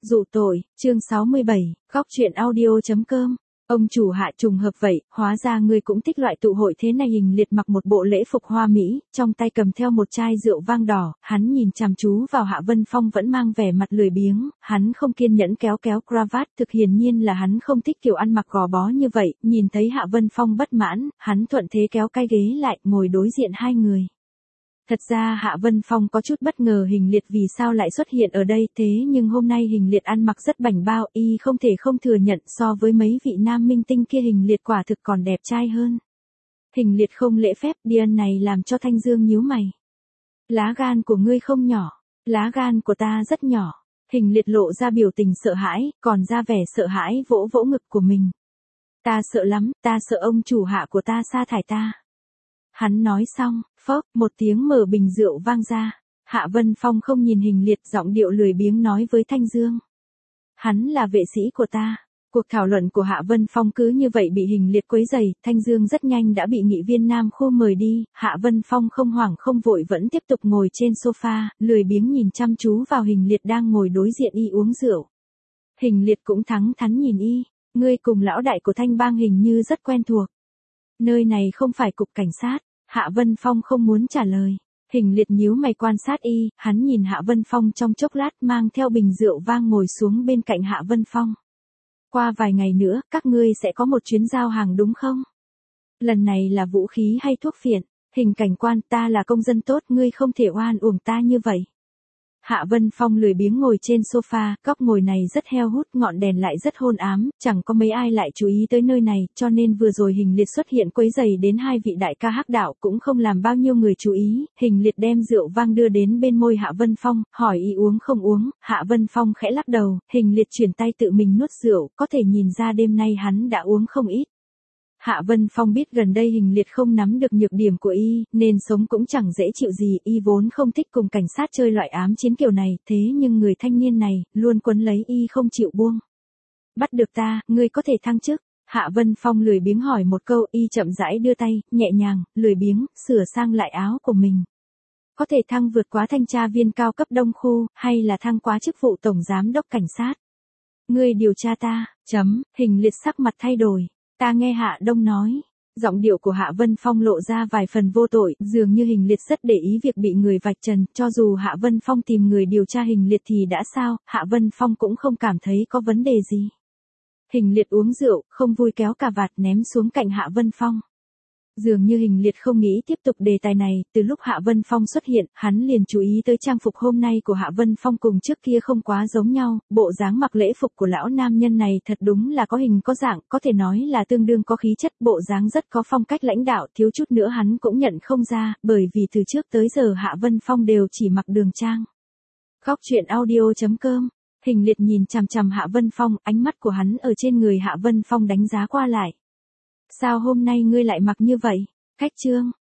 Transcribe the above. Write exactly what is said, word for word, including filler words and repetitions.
Dụ tội, chương sáu mươi bảy, góc truyện audio.com. Ông chủ Hạ, trùng hợp vậy, hóa ra ngươi cũng thích loại tụ hội thế này. Hình liệt mặc một bộ lễ phục hoa mỹ, trong tay cầm theo một chai rượu vang đỏ, hắn nhìn chăm chú vào Hạ Vân Phong vẫn mang vẻ mặt lười biếng, hắn không kiên nhẫn kéo kéo cravat, thực hiển nhiên là hắn không thích kiểu ăn mặc gò bó như vậy. Nhìn thấy Hạ Vân Phong bất mãn, hắn thuận thế kéo cái ghế lại, ngồi đối diện hai người. Thật ra Hạ Vân Phong có chút bất ngờ Hình liệt vì sao lại xuất hiện ở đây, thế nhưng hôm nay Hình liệt ăn mặc rất bảnh bao, y không thể không thừa nhận so với mấy vị nam minh tinh kia Hình liệt quả thực còn đẹp trai hơn. Hình liệt không lễ phép, điên này làm cho Thanh Dương nhíu mày. Lá gan của ngươi không nhỏ, lá gan của ta rất nhỏ. Hình liệt lộ ra biểu tình sợ hãi, còn ra vẻ sợ hãi vỗ vỗ ngực của mình. Ta sợ lắm, ta sợ ông chủ Hạ của ta sa thải ta. Hắn nói xong, phốc, một tiếng mở bình rượu vang ra. Hạ Vân Phong không nhìn Hình liệt, giọng điệu lười biếng nói với Thanh Dương. Hắn là vệ sĩ của ta. Cuộc thảo luận của Hạ Vân Phong cứ như vậy bị Hình liệt quấy rầy, Thanh Dương rất nhanh đã bị nghị viên Nam Khu mời đi. Hạ Vân Phong không hoảng không vội vẫn tiếp tục ngồi trên sofa, lười biếng nhìn chăm chú vào Hình liệt đang ngồi đối diện y uống rượu. Hình liệt cũng thẳng thắn nhìn y, ngươi cùng lão đại của Thanh Bang hình như rất quen thuộc. Nơi này không phải cục cảnh sát. Hạ Vân Phong không muốn trả lời. Hình liệt nhíu mày quan sát y, hắn nhìn Hạ Vân Phong trong chốc lát mang theo bình rượu vang ngồi xuống bên cạnh Hạ Vân Phong. Qua vài ngày nữa, các ngươi sẽ có một chuyến giao hàng đúng không? Lần này là vũ khí hay thuốc phiện? Hình cảnh quan, ta là công dân tốt, ngươi không thể oan uổng ta như vậy. Hạ Vân Phong lười biếng ngồi trên sofa, góc ngồi này rất heo hút, ngọn đèn lại rất hôn ám, chẳng có mấy ai lại chú ý tới nơi này, cho nên vừa rồi Hình liệt xuất hiện quấy rầy đến hai vị đại ca hắc đạo cũng không làm bao nhiêu người chú ý. Hình liệt đem rượu vang đưa đến bên môi Hạ Vân Phong, hỏi y uống không uống. Hạ Vân Phong khẽ lắc đầu, Hình liệt chuyển tay tự mình nuốt rượu, có thể nhìn ra đêm nay hắn đã uống không ít. Hạ Vân Phong biết gần đây Hình liệt không nắm được nhược điểm của y, nên sống cũng chẳng dễ chịu gì, y vốn không thích cùng cảnh sát chơi loại ám chiến kiểu này, thế nhưng người thanh niên này, luôn quấn lấy y không chịu buông. Bắt được ta, ngươi có thể thăng chức. Hạ Vân Phong lười biếng hỏi một câu, y chậm rãi đưa tay, nhẹ nhàng, lười biếng, sửa sang lại áo của mình. Có thể thăng vượt quá thanh tra viên cao cấp Đông Khu, hay là thăng quá chức vụ tổng giám đốc cảnh sát. Ngươi điều tra ta, chấm, Hình liệt sắc mặt thay đổi. Ta nghe Hạ Đông nói. Giọng điệu của Hạ Vân Phong lộ ra vài phần vô tội, dường như Hình liệt rất để ý việc bị người vạch trần, cho dù Hạ Vân Phong tìm người điều tra Hình liệt thì đã sao, Hạ Vân Phong cũng không cảm thấy có vấn đề gì. Hình liệt uống rượu, không vui kéo cà vạt ném xuống cạnh Hạ Vân Phong. Dường như Hình liệt không nghĩ tiếp tục đề tài này, từ lúc Hạ Vân Phong xuất hiện, hắn liền chú ý tới trang phục hôm nay của Hạ Vân Phong cùng trước kia không quá giống nhau, bộ dáng mặc lễ phục của lão nam nhân này thật đúng là có hình có dạng, có thể nói là tương đương có khí chất, bộ dáng rất có phong cách lãnh đạo, thiếu chút nữa hắn cũng nhận không ra, bởi vì từ trước tới giờ Hạ Vân Phong đều chỉ mặc đường trang. Góc truyện audio.com. Hình liệt nhìn chằm chằm Hạ Vân Phong, ánh mắt của hắn ở trên người Hạ Vân Phong đánh giá qua lại. Sao hôm nay ngươi lại mặc như vậy? Khách trương,